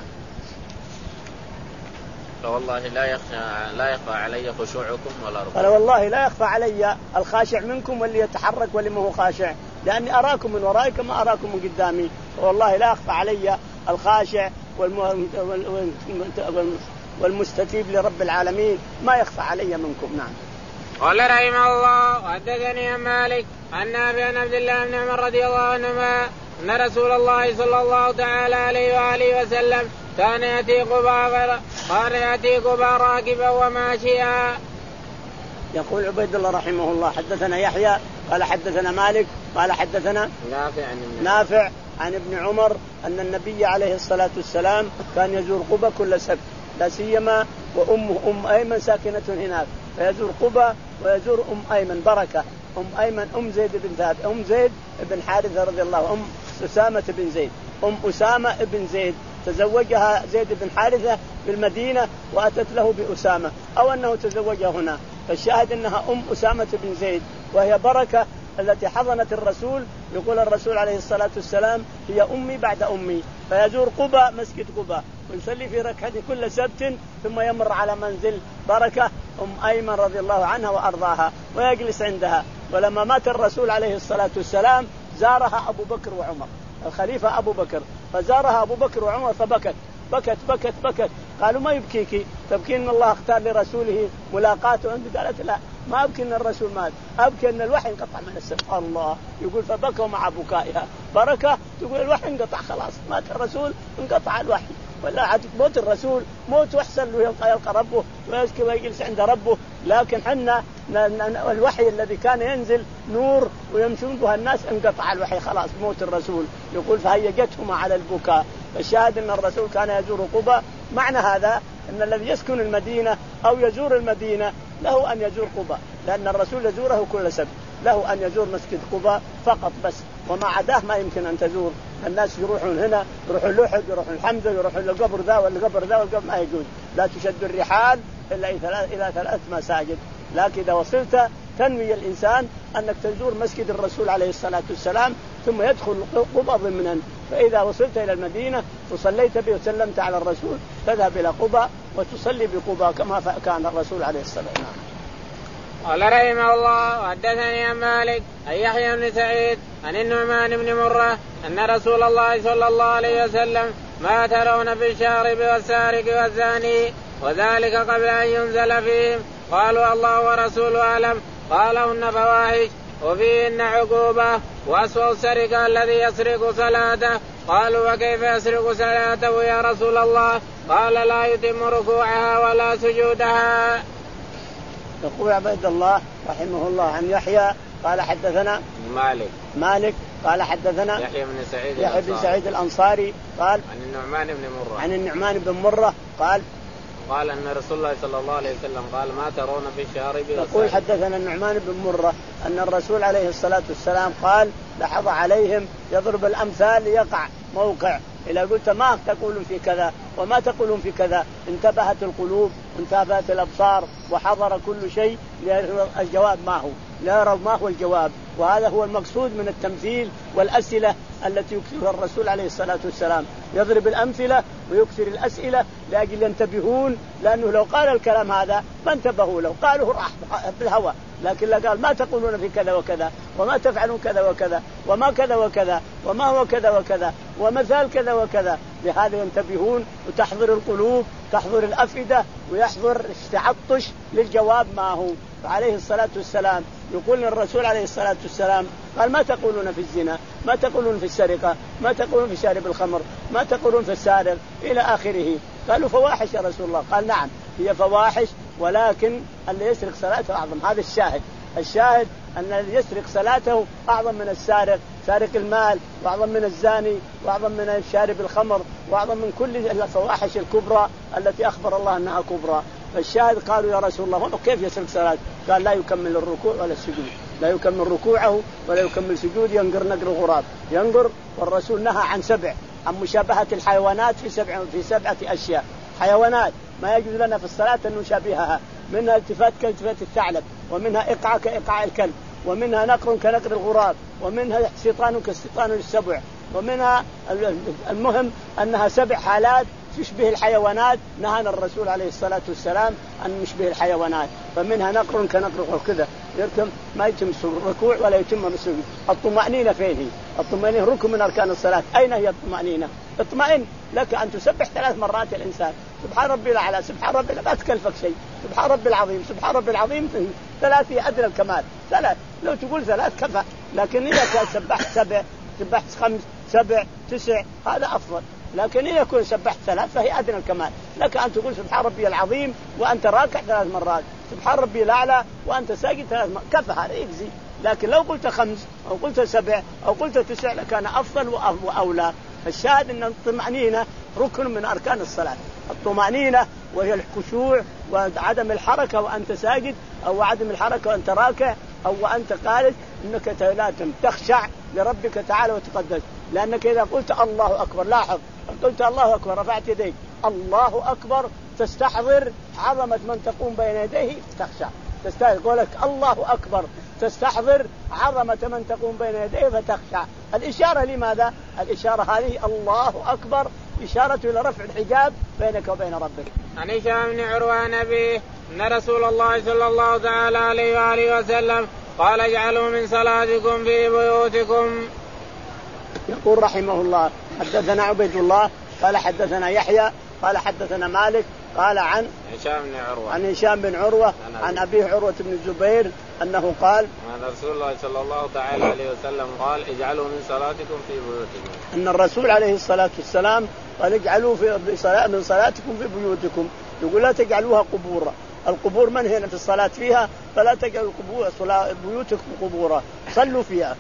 فوالله لا يخفى لا يخفى علي خشوعكم ولا ركوعكم. قال والله لا يخفى علي الخاشع منكم واللي يتحرك واللي ما هو خاشع، لأني أراكم من ورائي كما أراكم من قدامي. والله لا يخفى علي الخاشع والمستتيب لرب العالمين، ما يخفى علي منكم. نعم. قال رحمه الله حدثني عن مالك عن نافع عن عبد الله بن عمر رضي الله عنهما أن رسول الله صلى الله تعالى عليه وآله وسلم كان يأتي قباء كان يأتي قباء راكبا وماشيا. يقول عبيد الله رحمه الله حدثنا يحيى قال حدثنا مالك قال حدثنا نافع عن, نافع عن ابن عمر أن النبي عليه الصلاة والسلام كان يزور قباء كل سبت، لا سيما وأمه أم أيمن ساكنة هناك، فيزور قباء ويزور أم أيمن بركة. أم أيمن أم زيد بن ثابت أم زيد بن حارثة رضي الله، أم أسامة بن زيد أم أسامة بن زيد تزوجها زيد بن حارثة بالمدينة وأتت له بأسامة، أو أنه تزوجها هنا، فالشاهد أنها أم أسامة بن زيد وهي بركة التي حضنت الرسول. يقول الرسول عليه الصلاة والسلام هي أمي بعد أمي. فيزور قباء مسجد قباء ويصلي في ركعته كل سبت، ثم يمر على منزل بركة أم أيمن رضي الله عنها وأرضاها ويجلس عندها. ولما مات الرسول عليه الصلاة والسلام زارها أبو بكر وعمر، الخليفة أبو بكر، فزارها أبو بكر وعمر فبكت بكت بكت بكت. قالوا ما يبكيك، تبكين الله اختار لرسوله ملاقاته عندك؟ قالت لا ما أبكي أن الرسول مات، أبكي أن الوحي انقطع من السماء. الله يقول فبكوا مع بكائها. بركة تقول الوحي انقطع خلاص، مات الرسول انقطع الوحي. ولا عاد موت الرسول موت وحسن له يلقى يلقى ربه ويسكي ويجلس عند ربه، لكن حنا الوحي الذي كان ينزل نور ويمشون بها الناس انقطع الوحي خلاص موت الرسول. يقول فهيجتهما على البكاء. فالشاهد أن الرسول كان يزور قباء. معنى هذا أن الذي يسكن المدينة أو يزور المدينة له أن يزور قباء، لأن الرسول يزوره كل سبت، له أن يزور مسجد قباء فقط بس، وما عداه ما يمكن أن تزور. الناس يروحون هنا يروحون لحد يروحون الحمزة يروحون للقبر ذا والقبر ذا والقبر، ما يجوز، لا تشد الرحال إلا إلى ثلاث مساجد. لكن إذا وصلت تنوي الإنسان أنك تزور مسجد الرسول عليه الصلاة والسلام ثم يدخل قباء ضمنا، فإذا وصلت إلى المدينة وصليت به وسلمت على الرسول تذهب إلى قباء وتصلي بقباء كما كان الرسول عليه الصلاة والسلام. قال رحمه الله حدثني عن مالك عن يحيى بن سعيد عن النعمان بن مرة أن رسول الله صلى الله عليه وسلم ما ترون في الشارب والسارق والزاني وذلك قبل أن ينزل فيهم. قالوا الله ورسوله أعلم. قال هن فواحش وفيهن عقوبة، وأسوأ السرقة الذي يسرق صلاته. قالوا وكيف يسرق صلاته يا رسول الله؟ قال لا يتم ركوعها ولا سجودها. يقول عبد الله رحمه الله عن يحيى قال حدثنا مالك مالك قال حدثنا يحيى بن سعيد يحيى بن سعيد الأنصاري قال عن النعمان بن مرة عن النعمان بن مرة قال قال أن رسول الله صلى الله عليه وسلم قال ما ترون في الشارب. يقول حدثنا النعمان بن مرة أن الرسول عليه الصلاة والسلام قال لحظ عليهم يضرب الأمثال ليقع موقع، إذا قلت ما تقولون في كذا وما تقولون في كذا انتبهت القلوب انتبهت الأبصار وحضر كل شيء ليرى الجواب ما هو ليرى ما هو الجواب. وهذا هو المقصود من التمثيل والأسئلة التي يكثرها الرسول عليه الصلاة والسلام، يضرب الأمثلة ويكثر الأسئلة لأجل ينتبهون، لأنه لو قال الكلام هذا ما انتبهوا، لو قالوا راح بالهوى، لكن لا قال ما تقولون في كذا وكذا وما تفعلون كذا وكذا وما كذا وكذا وما هو كذا وكذا ومثال كذا وكذا، بهذا ينتبهون وتحضر القلوب تحضر الأفئدة ويحضر تعطش للجواب ما هو. فعليه الصلاة والسلام يقول الرسول عليه الصلاة والسلام قال ما تقولون في الزنا، ما تقولون في السرقة، ما تقولون في شارب الخمر، ما تقولون في السارق إلى آخره. قالوا فواحش يا رسول الله. قال نعم هي فواحش، ولكن اللي يسرق صلاته أعظم. هذا الشاهد الشاهد أن الذي يسرق صلاته أعظم من السارق، سارق المال وأعظم من الزاني وأعظم من الشارب الخمر وأعظم من كل الفواحش الكبرى التي أخبر الله أنها كبرى. فالشاهد قالوا يا رسول الله كيف يسرق صلاته؟ قال لا يكمل الركوع ولا السجود، لا يكمل ركوعه ولا يكمل سجود، ينقر نقر الغراب ينقر. والرسول نهى عن سبع، عن مشابهة الحيوانات في سبع في سبعة أشياء، حيوانات ما يجوز لنا في الصلاة أن نشابهها، منها التفات كالتفات الثعلب، ومنها إقعاء كإقعاء الكلب، ومنها نقر كنقر الغراب، ومنها استيطان كاستيطان السبع، ومنها المهم أنها سبع حالات تشبه الحيوانات، نهانا الرسول عليه الصلاة والسلام أن نشبه الحيوانات. فمنها نقر كنقر كذا يركم ما يتم الركوع ولا يتم السجود. الطمأنينة فين هي؟ الطمأنينة ركن من أركان الصلاة. أين هي الطمأنينة؟ اطمئن، لك أن تسبح ثلاث مرات الإنسان، سبحان ربي الأعلى، سبحان ربي لا تكلفك شيء، سبحان ربي العظيم، سبحان ربي العظيم، ثلاث هي أدنى الكمال، ثلاث لو تقول ثلاث كفى، لكن إذا سبحت سبع، سبحت خمس، سبع، تسع، هذا أفضل. لكن إذا كنت سبحت ثلاث فهي أدنى الكمال، لك أن تقول سبحان ربي العظيم وأنت راكع ثلاث مرات، سبحان ربي الأعلى وأنت ساجد ثلاث مرات، كفى، هذا يجزي. لكن لو قلت خمس أو قلت سبع أو قلت تسع لكان أفضل وأولى. الشاهد أن الطمأنينة ركن من أركان الصلاة. الطمأنينة وهي الخشوع وعدم الحركة وأنت ساجد، أو عدم الحركة وأنت راكع، أو وأنت قالت أنك لازم تخشع لربك تعالى وتقدس. لأنك إذا قلت الله أكبر، لاحظ، قلت الله أكبر رفعت يديك، الله أكبر تستحضر عظمة من تقوم بين يديه تخشع، تستحضر قولك الله أكبر تستحضر عظمة من تقوم بين يديه فتخشع. الإشارة لماذا؟ الإشارة هذه الله أكبر إشارة إلى رفع الحجاب بينك وبين ربك. عن هشام بن عروة عن أبيه أن رسول الله صلى الله تعالى عليه وآله وسلم قال اجعلوا من صلاتكم في بيوتكم. يقول رحمه الله حدثنا عبيد الله قال حدثنا يحيى قال حدثنا مالك قال عن هشام بن عروة عن هشام بن عروة عن أبيه عروة بن الزبير أنه قال أن رسول الله صلى الله تعالى عليه وسلم قال اجعلوا من صلاتكم في بيوتكم. أن الرسول عليه الصلاة والسلام قال اجعلوا في من صلاتكم في بيوتكم، يقول لا تجعلوها قبورا، القبور منهية في الصلاة فيها، فلا تجعلوا بيوتكم قبورا، صلوا فيها.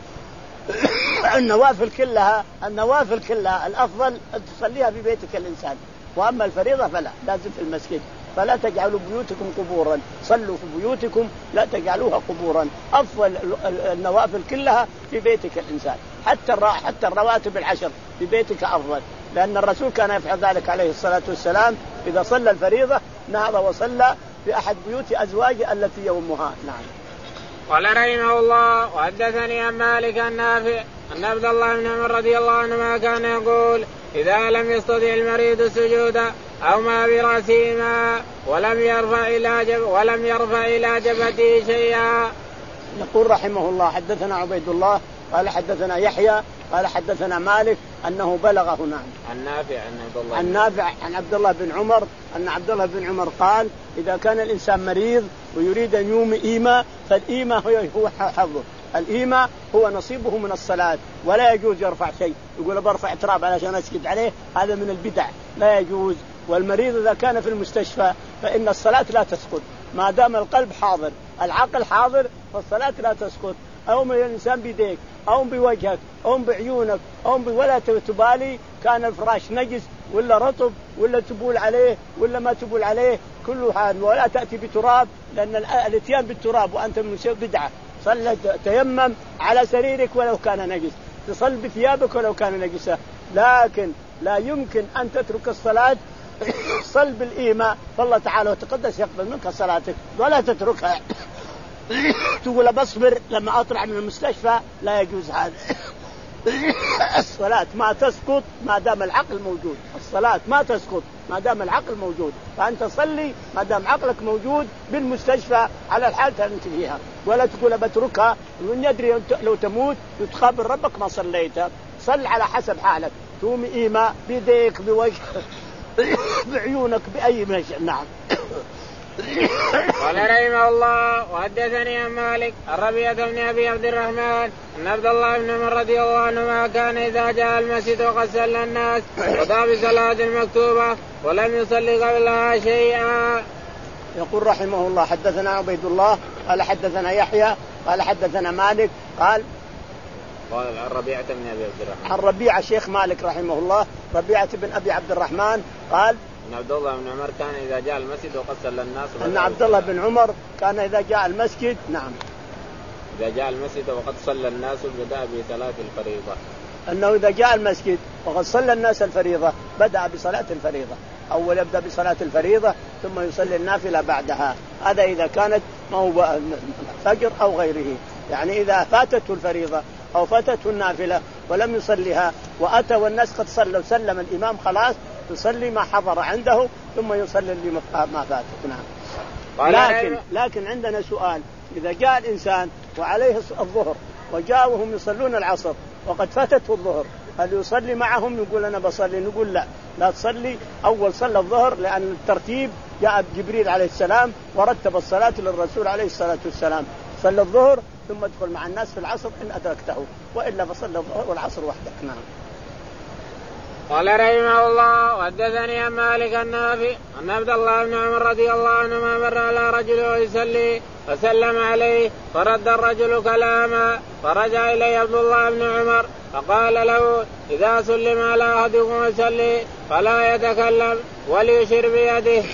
النوافل كلها النوافل كلها الأفضل أن تصليها في بيتك الإنسان، وأما الفريضة فلا لازم في المسجد. فلا تجعلوا بيوتكم قبورا، صلوا في بيوتكم لا تجعلوها قبورا. أفضل النوافل كلها في بيتك الإنسان، حتى حتى الرواتب العشر في بيتك أفضل، لأن الرسول كان يفعل ذلك عليه الصلاة والسلام، إذا صلى الفريضة نهض وصلى في أحد بيوت أزواجه التي يومها. نعم. قال رحمه الله وحدثني عن مالك النافع أن عبد الله بن عمر رضي الله عنهما كان يقول إذا لم يستطع المريض السجود أو ما برأسه ماء ولم يرفع إلى جب ولم يرفع إلى جبهته شيئا. يقول رحمه الله حدثنا عبيد الله قال حدثنا يحيى قال حدثنا مالك أنه بلغه نعم عن نافع عن عبد الله عن نافع عن عبد الله بن عمر أن عبد الله بن عمر قال إذا كان الإنسان مريض ويريد أن يومئ إيماء فالإيماء هو حظه، الإيماء هو نصيبه من الصلاة، ولا يجوز يرفع شيء يقول برفع تراب علشان أسجد عليه، هذا من البدع لا يجوز. والمريض إذا كان في المستشفى فإن الصلاة لا تسقط ما دام القلب حاضر العقل حاضر، فالصلاة لا تسقط. أو من الإنسان بيديك أو بوجهك أو بعيونك أو ولا تبالي كان الفراش نجس ولا رطب ولا تبول عليه ولا ما تبول عليه كله هذا، ولا تأتي بتراب، لأن الاتيان بالتراب وأنت من شيء بدعة. صل تيمم على سريرك ولو كان نجس، تصل بثيابك ولو كان نجسة، لكن لا يمكن أن تترك الصلاة صل بالإيماء، فالله تعالى وتقدس يقبل منك صلاتك ولا تتركها. تقول بصبر لما أطلع من المستشفى، لا يجوز هذا. الصلاة ما تسقط ما دام العقل موجود، الصلاة ما تسقط ما دام العقل موجود، فأنت صلي ما دام عقلك موجود بالمستشفى على الحال أنت فيها، ولا تقول بتركها وإن يدري لو تموت يتخابر ربك ما صليتها. صل على حسب حالك، تومي إيماء بيديك بوجهك بعيونك بأي مشي. نعم. قال رحمه الله وحدثني عن مالك الربيعة بن أبي عبد الرحمن أن عبد الله بن عمر رضي الله عنهما كان إذا جاء المسجد وقد صلى الناس وقام بصلاة المكتوبة ولم يصلي قبلها شيئا. يقول رحمه الله حدثنا عبيد الله قال حدثنا يحيى قال حدثنا مالك قال قال الربيعة بن أبي عبد الرحمن الربيعة شيخ مالك رحمه الله ربيعة بن أبي عبد الرحمن قال أن عبد الله بن عمر كان إذا جاء المسجد وقد صلى الناس أن عبد الله بن عمر كان إذا جاء المسجد نعم إذا جاء المسجد وقد صلى الناس بدأ بصلاة الفريضة، أنه إذا جاء المسجد وقد صلى الناس الفريضة بدأ بصلاة الفريضة، أول يبدأ بصلاة الفريضة ثم يصلي النافلة بعدها. هذا إذا كانت ما هو فجر أو غيره. يعني إذا فاتته الفريضة أو فاتته النافلة ولم يصليها وأتى والناس قد صلوا سلم الإمام خلاص يصلي ما حضر عنده ثم يصلي اللي ما فاتت. نعم. لكن لكن عندنا سؤال: إذا جاء الإنسان وعليه الظهر وجاء وهم يصلون العصر وقد فاتته الظهر هل يصلي معهم؟ يقول أنا بصلي. نقول لا، لا تصلي. أول صلى الظهر لأن الترتيب جاء جبريل عليه السلام ورتب الصلاة للرسول عليه الصلاة والسلام. صلى الظهر ثم ادخل مع الناس في العصر إن أدركته، وإلا فصلى الظهر والعصر وحدك. نعم. قال رحمه الله: وحدثني عن مالك النافع أن عبد الله بن عمر رضي الله عنهما مر على رجل يصلي فسلم عليه فرد الرجل كلاما فرجع إليه عبد الله بن عمر فقال له: إذا سلم على أحدكم يصلي فلا يتكلم وليشر بيده.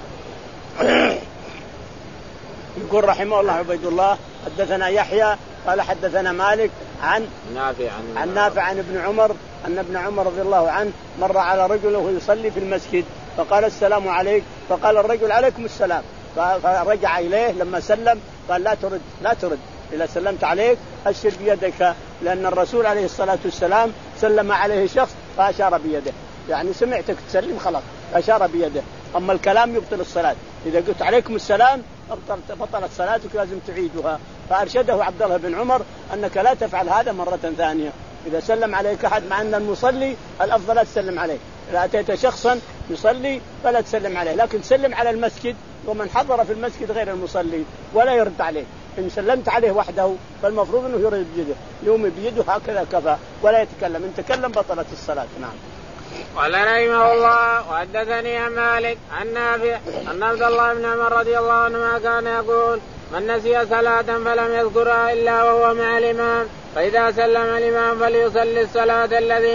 يقول رحمه الله عبيد الله: حدثنا يحيى قال حدثنا مالك عن نافع عن, عن نافع عن ابن عمر أن ابن عمر رضي الله عنه مر على رجل وهو يصلي في المسجد فقال: السلام عليك. فقال الرجل: عليكم السلام. فرجع إليه لما سلم قال: لا ترد لا ترد إذا سلمت عليك أشر بيدك، لأن الرسول عليه الصلاة والسلام سلم عليه شخص فأشار بيده، يعني سمعتك تسلم خلاص أشار بيده. أما الكلام يبطل الصلاة، إذا قلت عليكم السلام بطلت صلاتك لازم تعيدها. فأرشده عبد الله بن عمر أنك لا تفعل هذا مرة ثانية. إذا سلم عليك أحد مع أن المصلي الأفضل لا تسلم عليه، إذا أتيت شخصا يصلي فلا تسلم عليه، لكن سلم على المسجد ومن حضر في المسجد غير المصلي ولا يرد عليه. إن سلمت عليه وحده فالمفروض أنه يرد بيده، يومي بيده هكذا كفى ولا يتكلم، إن تكلم بطلت الصلاة. نعم. قال رحمه الله: وحدثني عن مالك عن نافع أن عبد الله بن عمر رضي الله عنهما كان يقول: من نسي صلاة فلم يذكرها إلا وهو مع الإمام فإذا سلم الإمام فليصلي الصلاة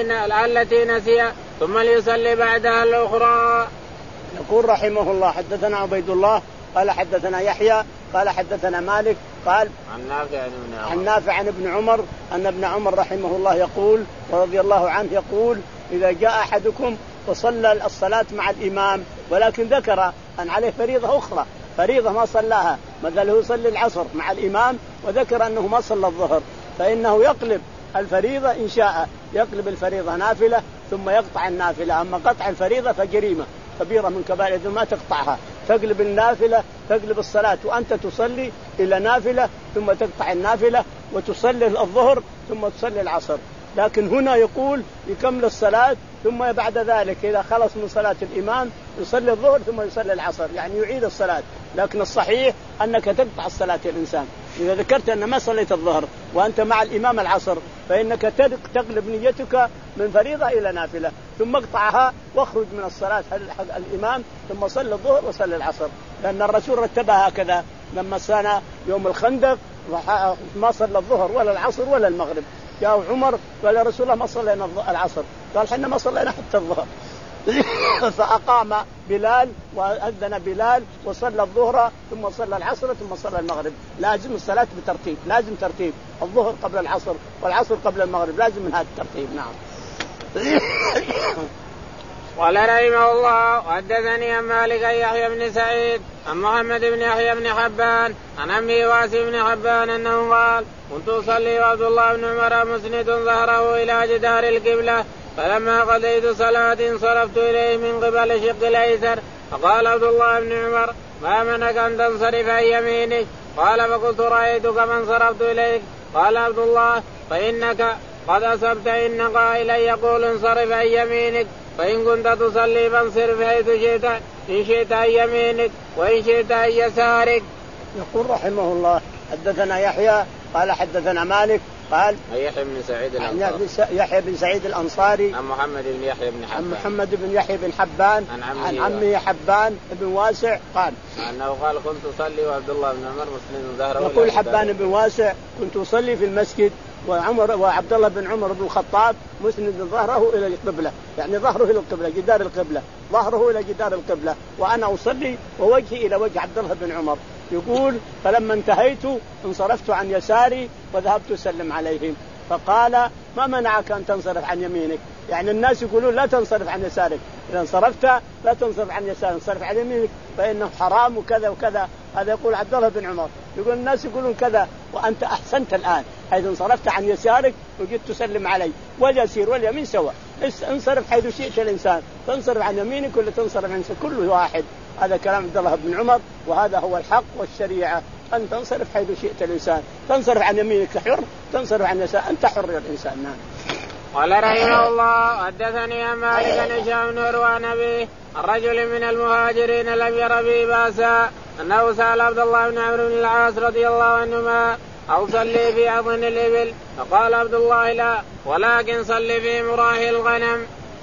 التي نسيها ثم ليصلي بعدها الأخرى. يقول رحمه الله: حدثنا عبيد الله قال حدثنا يحيى قال حدثنا مالك قال عن نافع عن ابن عمر, عن نافع عن ابن عمر أن ابن عمر رحمه الله يقول ورضي الله عنه يقول: إذا جاء أحدكم وصلى الصلاة مع الإمام ولكن ذكر أن عليه فريضة أخرى، فريضة ما صلاها، مثلا هو يصلي العصر مع الإمام وذكر أنه ما صلى الظهر، فإنه يقلب الفريضة إن شاء يقلب الفريضة نافلة ثم يقطع النافلة. أما قطع الفريضة فجريمة كبيرة من كبائر الذنوب ما تقطعها، تقلب النافلة تقلب الصلاة وأنت تصلي إلى نافلة ثم تقطع النافلة وتصلي الظهر ثم تصلي العصر. لكن هنا يقول يكمل الصلاة ثم بعد ذلك إذا خلص من صلاة الإمام يصلي الظهر ثم يصلي العصر، يعني يعيد الصلاة. لكن الصحيح أنك تقطع الصلاة يا إنسان. إذا ذكرت أن ما صليت الظهر وأنت مع الإمام العصر فإنك تقلب نيتك من فريضة إلى نافلة ثم اقطعها واخرج من الصلاة الإمام ثم صلي الظهر وصلي العصر، لأن الرسول رتبها هكذا لما كان يوم الخندق ما صلى الظهر ولا العصر ولا المغرب. جاء عمر قال: يا رسول الله ما صلينا العصر، قال: حنا ما صلينا حتى الظهر. فأقام بلال وأذن بلال وصلى الظهر ثم صلى العصر ثم صلى المغرب. لازم الصلاة بترتيب، لازم ترتيب، الظهر قبل العصر والعصر قبل المغرب، لازم من هذا الترتيب. نعم. قال رحمه الله: وحدثني عن مالك يحيى بن سعيد عن محمد بن يحيى بن حبان عن عمه واسع بن حبان أنه قال: كنت أصلي وعبد الله بن عمر مسند ظهره إلى جدار القبلة، فلما قضيت صلاة انصرفت إليه من قبل شق الأيسر، فقال عبد الله بن عمر: ما منك أن تنصرف عن يمينك؟ قال: فقلت: رأيتك فانصرفت إليك. قال عبد الله: فإنك قد أصبت، إن قائلا يقول انصرف عن يمينك، فإن كنت تصلي فانصرف حيث شئت، إن شئت عن يمينك وإن شئت عن يسارك. يقول رحمه الله: حدثنا يحيى قال حدثنا مالك قال يحيى بن سعيد الأنصاري يحيى بن سعيد الأنصاري عن محمد بن يحيى بن حبان عن محمد بن يحيى بن حبان عن عمه حبان بن واسع قال أنه قال: كنت أصلي وعبد الله بن عمر مسند ظهره. يقول حبان بن واسع: كنت أصلي في المسجد وعمر وعبد الله بن عمر بن الخطاب مسند ظهره إلى القبلة، يعني ظهره إلى القبلة، جدار القبلة، ظهره إلى جدار القبلة، وأنا أصلي ووجهي إلى وجه عبد الله بن عمر. يقول: فلما انتهيت انصرفت عن يساري وذهبت أسلم عليهم. فقال ما منعك أن تنصرف عن يمينك؟ يعني الناس يقولون لا تنصرف عن يسارك، إذا انصرفت لا تنصرف عن يسارك، انصرف عن يمينك فإنه حرام وكذا وكذا. هذا يقول عبد الله بن عمر، يقول الناس يقولون كذا وأنت أحسنت الآن، حيث انصرفت عن يسارك وجيت تسلم علي، واليسير واليمين سواء، انصرف حيث شئت الإنسان، تنصرف عن يمينك ولا تنصرف عن يسارك كل واحد. هذا كلام عبد الله بن عمر، وهذا هو الحق والشريعة، أن تنصرف حيث شئت الإنسان، تنصرف عن يمينك حر، تنصرف عن يسارك أنت حر يا الإنسان. نعم. قال رحمه الله حدثني عن مالك بن هشام بن عروة عن أبيه الرجل من المهاجرين لم ير به بأسا أنه سأل عبد الله بن عمرو بن العاص رضي الله عنهما أو صلي في عظم الإبل، فقال عبد الله لا، ولكن صلي في مراه الغنم.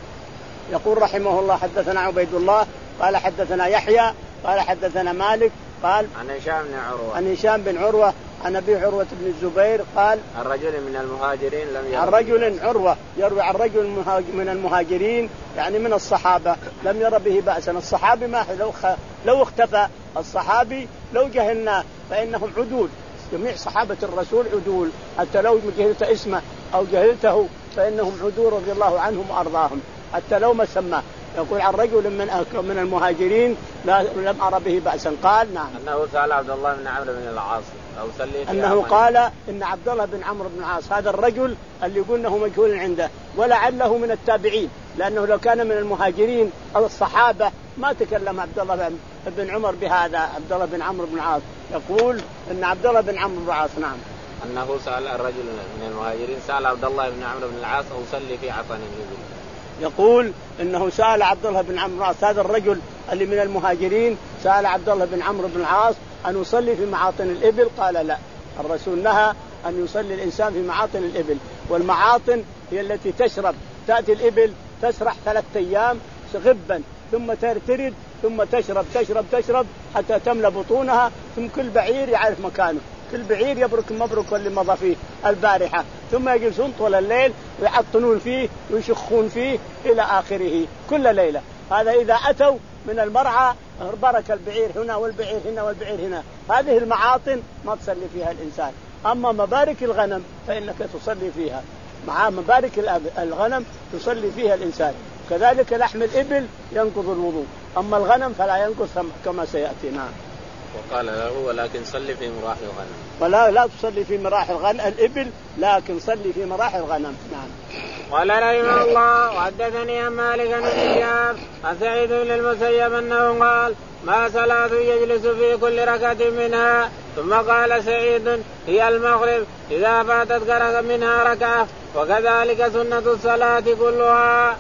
يقول رحمه الله حدثنا عبيد الله قال حدثنا يحيى قال حدثنا مالك قال عن هشام بن عروة عن هشام بن عروة عن أبي عروة بن الزبير قال الرجل من المهاجرين لم ير عن رجل عروة يروي عن رجل من المهاجرين يعني من الصحابة لم ير به بأسا. الصحابي ما لو لو اختفى الصحابي لو جهلنا فإنهم عدول، جميع صحابة الرسول عدول، حتى لو جهلت اسمه أو جهلته فإنهم عدول رضي الله عنهم وأرضاهم حتى لو ما سماه. يقول عن رجل من من المهاجرين لا لم أرى به بأسا. قال نعم أنه سأل عبد الله بن عمرو بن العاص أو صلي أنه قال إن عبد الله بن عمرو بن العاص هذا الرجل اللي يقولنه مجهول عنده ولعله من التابعين، لأنه لو كان من المهاجرين أو الصحابة ما تكلم عبد الله بن عمر بهذا. عبد الله بن عمرو بن العاص يقول إن عبد الله بن عمرو بن العاص نعم أنه سأل الرجل من المهاجرين سأل عبد الله بن عمرو بن العاص أو صلي في عطن الإبل. يقول إنه سأل عبد الله بن عمرو بن العاص هذا الرجل اللي من المهاجرين سأل عبد الله بن عمرو بن العاص أن يصلي في معاطن الإبل، قال لا، الرسول نهى أن يصلي الإنسان في معاطن الإبل. والمعاطن هي التي تشرب، تأتي الإبل تسرح ثلاثة أيام غبا ثم ترترد ثم تشرب تشرب تشرب حتى تملى بطونها، ثم كل بعير يعرف مكانه، كل بعير يبرك مبرك اللي مضى فيه البارحة، ثم يجلسون طول الليل ويعطنون فيه ويشخون فيه إلى آخره كل ليلة. هذا إذا أتوا من المرعى برك البعير هنا والبعير هنا والبعير هنا. هذه المعاطن ما تصلي فيها الإنسان. أما مبارك الغنم فإنك تصلي فيها، مع مبارك الغنم تصلي فيها الإنسان. كذلك لحم الإبل ينقض الوضوء، أما الغنم فلا ينقض كما سيأتي. نعم. وقال له ولكن صلي في مراح الغنم، ولا لا تصلي في مراح الغنم الإبل، لكن صلي في مراح الغنم. نعم. قال رحمه الله وحدثني عن مالك بن شهاب عن سعيد بن المسيب أنه قال ما صلاة يجلس في كل ركعة منها، ثم قال سعيد هي المغرب إذا فاتت منها ركعة، وكذلك سنة الصلاة كلها.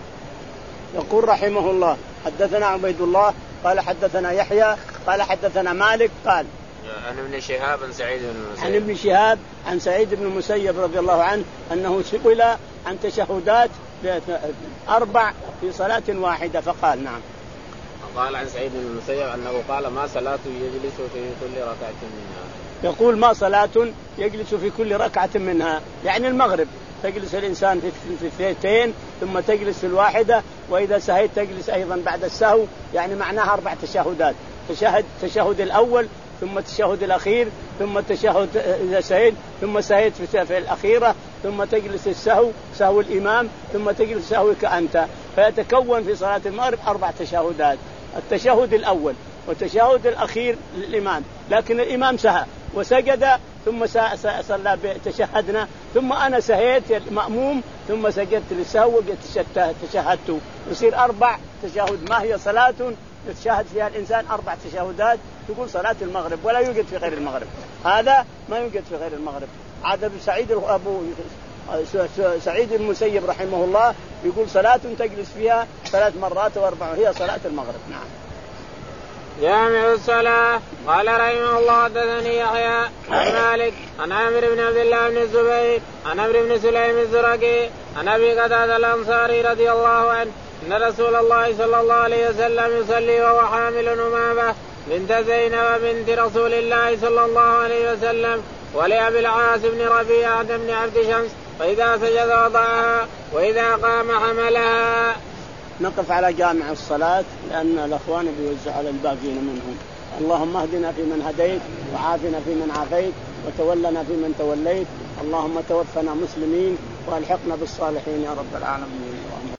يقول رحمه الله حدثنا عبيد الله قال حدثنا يحيى قال حدثنا مالك قال عن ابن شهاب عن سعيد بن المسيب عن ابن شهاب عن سعيد بن المسيب رضي الله عنه أنه سئل عن تشهدات أربع في صلاة واحدة فقال نعم. قال عن سعيد بن المسيب أنه قال ما صلاة يجلس في كل ركعة منها. يقول ما صلاة يجلس في كل ركعة منها، يعني المغرب تجلس الإنسان في الثنتين ثم تجلس في الواحدة، وإذا سهيت تجلس أيضا بعد السهو، يعني معناها أربع تشهدات، تشهد تشهد الأول ثم التشهد الأخير ثم التشهد إذا سهيت ثم سهيت في الأخيرة ثم تجلس السهو سهو الإمام ثم تجلس سهوك أنت، فيتكون في صلاة المغرب أربع تشهدات، التشهد الأول والتشهد الأخير للإمام، لكن الإمام سهى وسجد ثم صلى تشهدنا ثم أنا سهيت مأموم ثم سجدت للسهو تشهدت، يصير أربع تشهد. ما هي صلاة يتشهد فيها الإنسان أربع تشهدات تقول صلاة المغرب، ولا يوجد في غير المغرب، هذا ما يوجد في غير المغرب. عاد سعيد أبو سعيد المسيب رحمه الله يقول صلاة تجلس فيها ثلاث مرات وأربع هي صلاة المغرب. نعم. جامع الصلاة. قال رحمه الله حدثني يحيى عن مالك عن عامر بن عبد الله بن الزبير عن عمرو بن سليم الزرقي عن أبي قتادة الأنصاري رضي الله عنه أن رسول الله صلى الله عليه وسلم يصلي وهو حامل أمامة بنت زينب بنت رسول الله صلى الله عليه وسلم ولأبي العاص بن ربيعة بن عبد شمس، فإذا سجد وضعها وإذا قام حملها. نقف على جامع الصلاة لأن الأخوان بيوزع على الباقين منهم. اللهم اهدنا فيمن هديت وعافنا فيمن عافيت وتولنا فيمن توليت، اللهم توفنا مسلمين والحقنا بالصالحين يا رب العالمين.